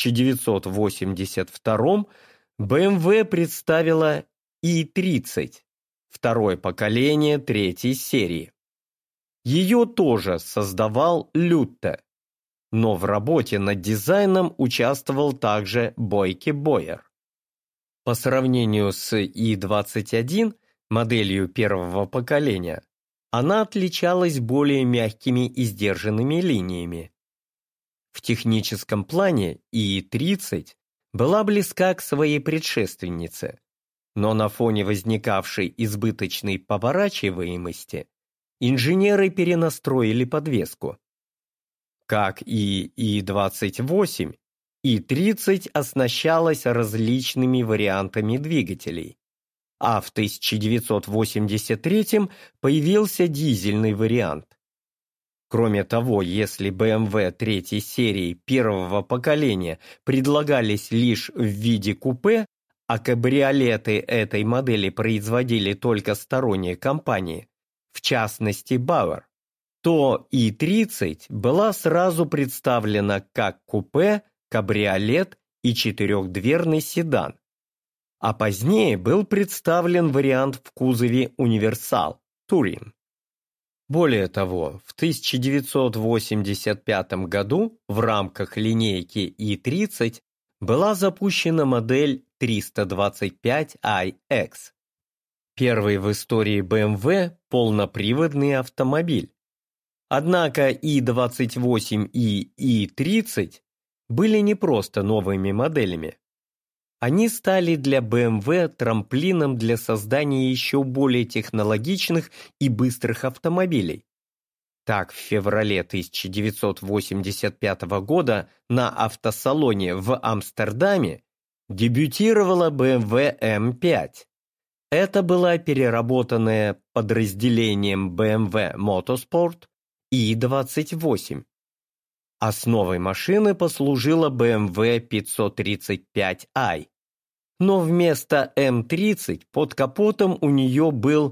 1982 BMW представила i30, второе поколение третьей серии. Ее тоже создавал Лютте, но в работе над дизайном участвовал также Бойке Бойер. По сравнению с i21, моделью первого поколения, она отличалась более мягкими и сдержанными линиями. В техническом плане i30 была близка к своей предшественнице, но на фоне возникавшей избыточной поворачиваемости инженеры перенастроили подвеску. Как и i28, i30 оснащалась различными вариантами двигателей, а в 1983 появился дизельный вариант. Кроме того, если BMW третьей серии первого поколения предлагались лишь в виде купе, а кабриолеты этой модели производили только сторонние компании, в частности Bauer, то i30 была сразу представлена как купе, кабриолет и четырехдверный седан. А позднее был представлен вариант в кузове универсал Touring. Более того, в 1985 году в рамках линейки i30 была запущена модель 325iX, первый в истории BMW полноприводный автомобиль. Однако i28 и i30 были не просто новыми моделями. Они стали для BMW трамплином для создания еще более технологичных и быстрых автомобилей. Так, в феврале 1985 года на автосалоне в Амстердаме дебютировала BMW M5. Это была переработанная подразделением BMW Motorsport i28. Основой машины послужила BMW 535i, но вместо M30 под капотом у нее был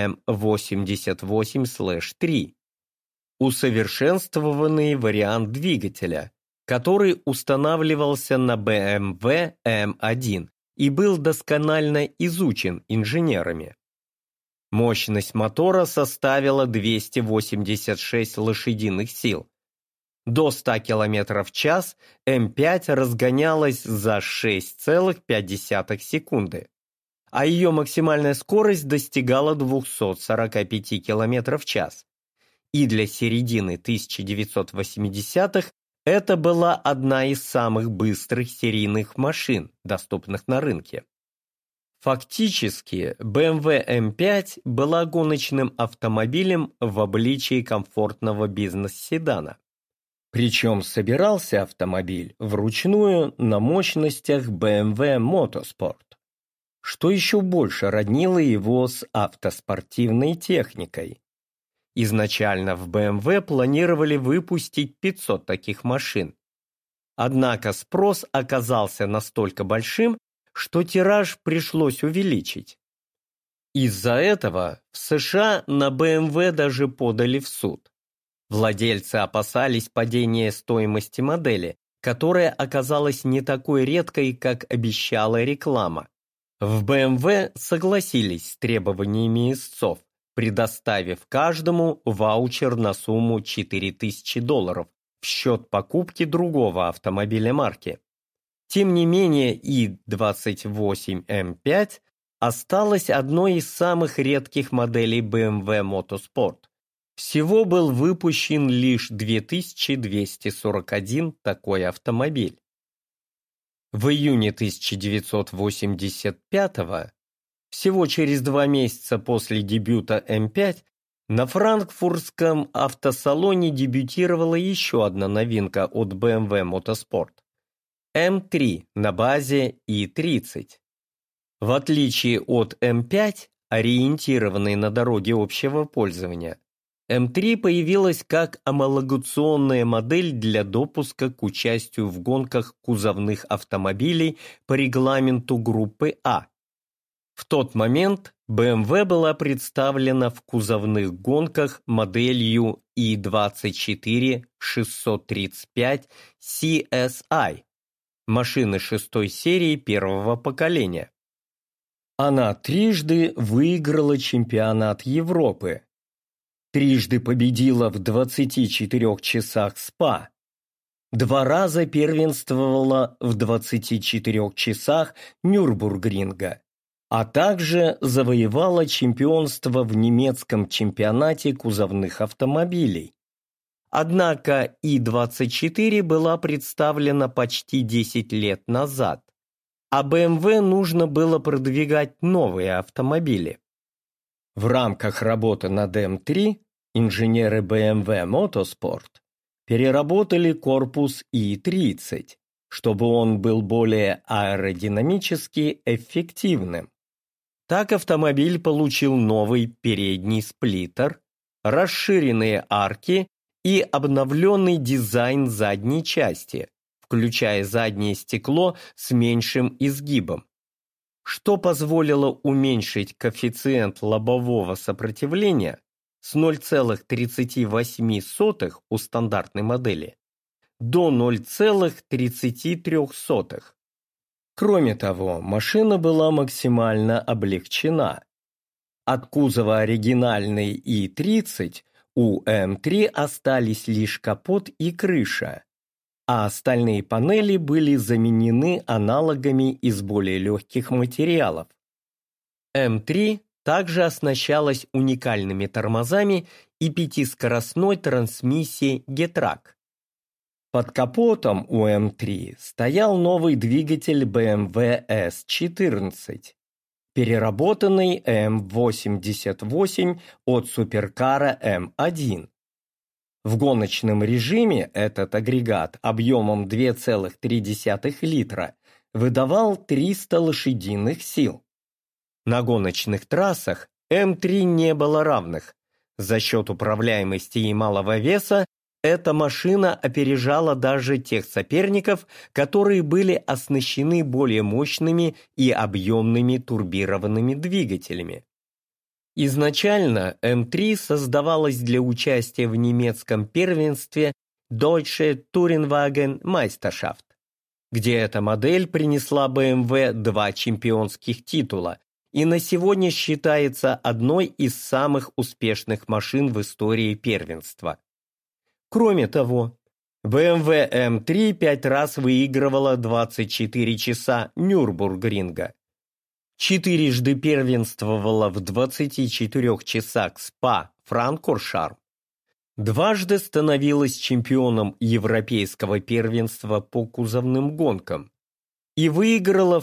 M88/3, усовершенствованный вариант двигателя, который устанавливался на BMW M1 и был досконально изучен инженерами. Мощность мотора составила 286 лошадиных сил. До 100 км в час М5 разгонялась за 6,5 секунды, а ее максимальная скорость достигала 245 км в час. И для середины 1980-х это была одна из самых быстрых серийных машин, доступных на рынке. Фактически, BMW M5 была гоночным автомобилем в обличии комфортного бизнес-седана. Причем собирался автомобиль вручную на мощностях BMW Motorsport, что еще больше роднило его с автоспортивной техникой. Изначально в BMW планировали выпустить 500 таких машин. Однако спрос оказался настолько большим, что тираж пришлось увеличить. Из-за этого в США на BMW даже подали в суд. Владельцы опасались падения стоимости модели, которая оказалась не такой редкой, как обещала реклама. В BMW согласились с требованиями истцов, предоставив каждому ваучер на сумму $4000 в счет покупки другого автомобиля марки. Тем не менее, i28 M5 осталась одной из самых редких моделей BMW Motorsport. Всего был выпущен лишь 2241 такой автомобиль. В июне 1985-го, всего через 2 месяца после дебюта М5, на франкфуртском автосалоне дебютировала еще одна новинка от BMW Motorsport – М3 на базе И-30. В отличие от М5, ориентированной на дороги общего пользования, М3 появилась как амалогационная модель для допуска к участию в гонках кузовных автомобилей по регламенту группы А. В тот момент BMW была представлена в кузовных гонках моделью И24-635 CSI, машины 6-й серии первого поколения. Она трижды выиграла чемпионат Европы, трижды победила в 24 часах СПА, 2 раза первенствовала в 24 часах Нюрбургринга, а также завоевала чемпионство в немецком чемпионате кузовных автомобилей. Однако И-24 была представлена почти 10 лет назад, а BMW нужно было продвигать новые автомобили. В рамках работы над М3 инженеры BMW Motorsport переработали корпус И-30, чтобы он был более аэродинамически эффективным. Так автомобиль получил новый передний сплиттер, расширенные арки и обновленный дизайн задней части, включая заднее стекло с меньшим изгибом, что позволило уменьшить коэффициент лобового сопротивления с 0,38 у стандартной модели до 0,33. Кроме того, машина была максимально облегчена. От кузова оригинальной И-30 у М3 остались лишь капот и крыша, а остальные панели были заменены аналогами из более легких материалов. М3 также оснащалась уникальными тормозами и 5-скоростной трансмиссией Getrack. Под капотом у М3 стоял новый двигатель BMW S14, переработанный М88 от суперкара М1. В гоночном режиме этот агрегат объемом 2,3 литра выдавал 300 лошадиных сил. На гоночных трассах М3 не было равных. За счет управляемости и малого веса эта машина опережала даже тех соперников, которые были оснащены более мощными и объемными турбированными двигателями. Изначально М3 создавалась для участия в немецком первенстве Deutsche Tourenwagen Meisterschaft, где эта модель принесла BMW 2 чемпионских титула и на сегодня считается одной из самых успешных машин в истории первенства. Кроме того, BMW М3 5 раз выигрывала 24 часа Нюрбургринга, 4-жды первенствовала в 24 часах СПА-Франкоршарм, 2-жды становилась чемпионом европейского первенства по кузовным гонкам и выиграла в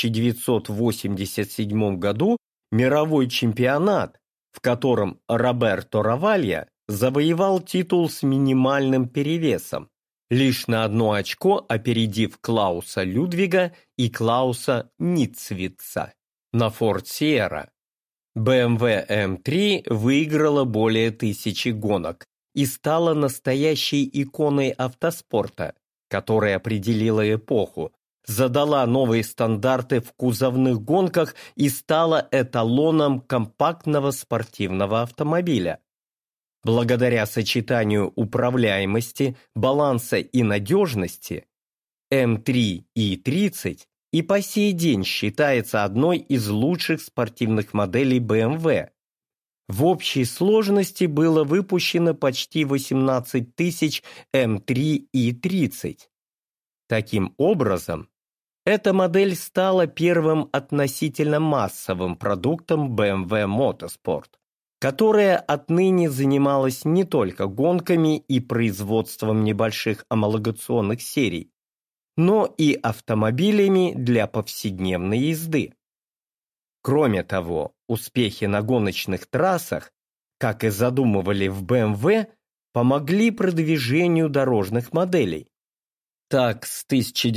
1987 году мировой чемпионат, в котором Роберто Равалья завоевал титул с минимальным перевесом, лишь на 1 очко опередив Клауса Людвига и Клауса Ницвица на Ford Sierra. BMW М3 выиграла более 1000 гонок и стала настоящей иконой автоспорта, которая определила эпоху, задала новые стандарты в кузовных гонках и стала эталоном компактного спортивного автомобиля. Благодаря сочетанию управляемости, баланса и надежности, М3 И-30 и по сей день считается одной из лучших спортивных моделей BMW. В общей сложности было выпущено почти 18 тысяч М3 И-30. Таким образом, Эта модель стала первым относительно массовым продуктом BMW Motorsport, которая отныне занималась не только гонками и производством небольших homologaционных серий, но и автомобилями для повседневной езды. Кроме того, успехи на гоночных трассах, как и задумывали в BMW, помогли продвижению дорожных моделей. Так, с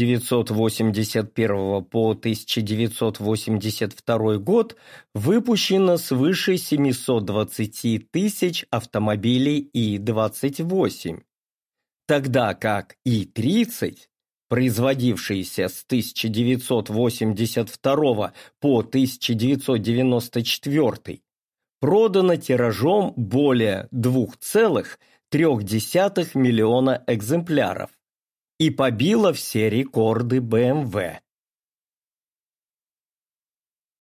1981 по 1982 год выпущено свыше 720 тысяч автомобилей И-28, тогда как И-30, производившиеся с 1982 по 1994, продано тиражом более 2,3 миллиона экземпляров и побила все рекорды BMW.